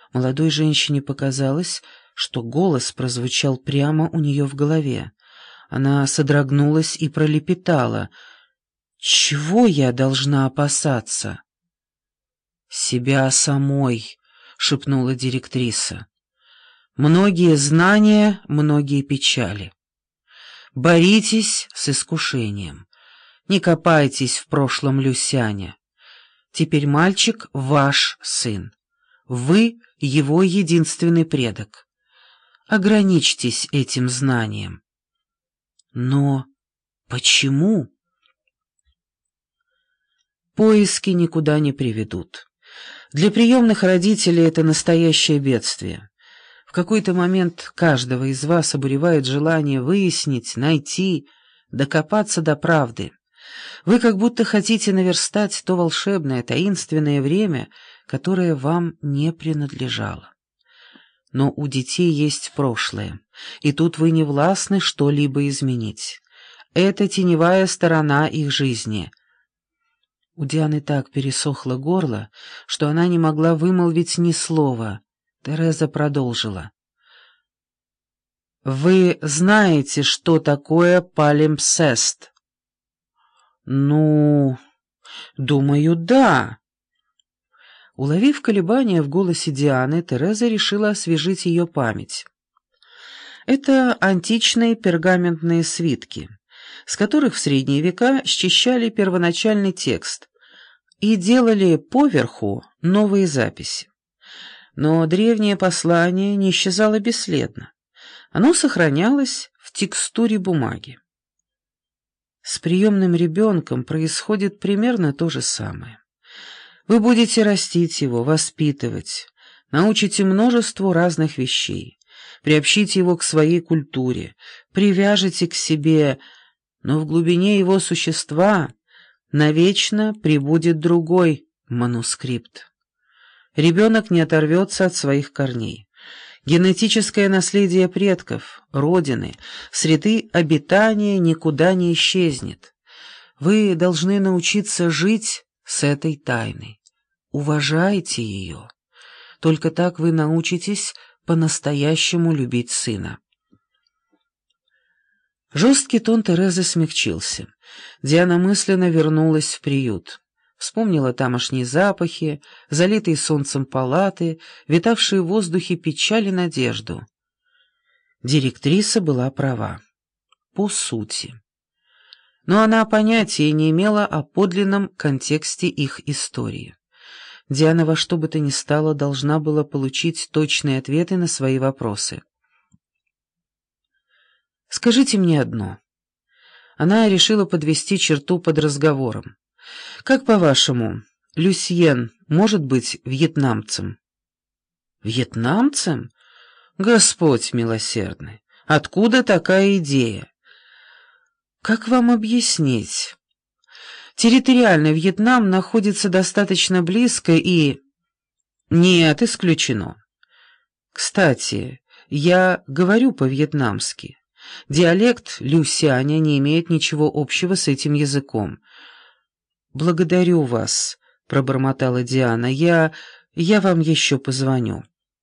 Молодой женщине показалось, что голос прозвучал прямо у нее в голове. Она содрогнулась и пролепетала: «Чего я должна опасаться?» «Себя самой», — шепнула директриса. «Многие знания, многие печали. Боритесь с искушением. Не копайтесь в прошлом Люсяне. Теперь мальчик ваш сын. Вы его единственный предок. Ограничьтесь этим знанием». «Но почему?» Поиски никуда не приведут. Для приемных родителей это настоящее бедствие. В какой-то момент каждого из вас обуревает желание выяснить, найти, докопаться до правды. Вы как будто хотите наверстать то волшебное, таинственное время, которое вам не принадлежало. Но у детей есть прошлое, и тут вы не властны что-либо изменить. Это теневая сторона их жизни. У Дианы так пересохло горло, что она не могла вымолвить ни слова. Тереза продолжила. «Вы знаете, что такое палимпсест?» «Ну, думаю, да». Уловив колебания в голосе Дианы, Тереза решила освежить ее память. Это античные пергаментные свитки, с которых в средние века счищали первоначальный текст и делали поверху новые записи. Но древнее послание не исчезало бесследно. Оно сохранялось в текстуре бумаги. С приемным ребенком происходит примерно то же самое. Вы будете растить его, воспитывать, научите множеству разных вещей, приобщите его к своей культуре, привяжете к себе, но в глубине его существа навечно пребудет другой манускрипт. Ребенок не оторвется от своих корней. Генетическое наследие предков, родины, среды обитания никуда не исчезнет. Вы должны научиться жить с этой тайной. Уважайте ее. Только так вы научитесь по-настоящему любить сына. Жесткий тон Терезы смягчился. Диана мысленно вернулась в приют. Вспомнила тамошние запахи, залитые солнцем палаты, витавшие в воздухе печаль и надежду. Директриса была права. По сути. Но она понятия не имела о подлинном контексте их истории. Диана во что бы то ни стало должна была получить точные ответы на свои вопросы. «Скажите мне одно». Она решила подвести черту под разговором. «Как по-вашему, Люсьен может быть вьетнамцем?» «Вьетнамцем? Господь милосердный! Откуда такая идея?» «Как вам объяснить? Территориально Вьетнам находится достаточно близко и...» «Нет, исключено. Кстати, я говорю по-вьетнамски. Диалект люсяня не имеет ничего общего с этим языком». «Благодарю вас», — пробормотала Диана. Я вам еще позвоню».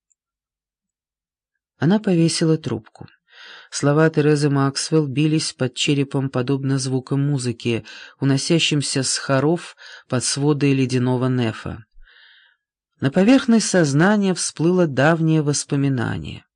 Она повесила трубку. Слова Терезы Максвелл бились под черепом подобно звукам музыки, уносящимся с хоров под своды ледяного нефа. На поверхность сознания всплыло давнее воспоминание.